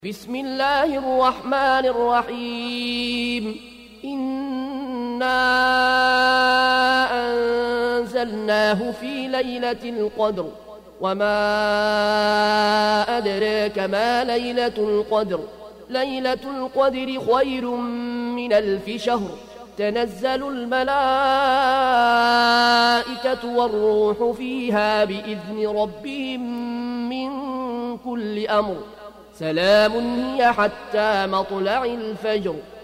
بسم الله الرحمن الرحيم إنا أنزلناه في ليلة القدر وما أدراك ما ليلة القدر ليلة القدر خير من 1000 شهر تنزل الملائكة والروح فيها بإذن ربهم من كل أمر سلام هي حتى مطلع الفجر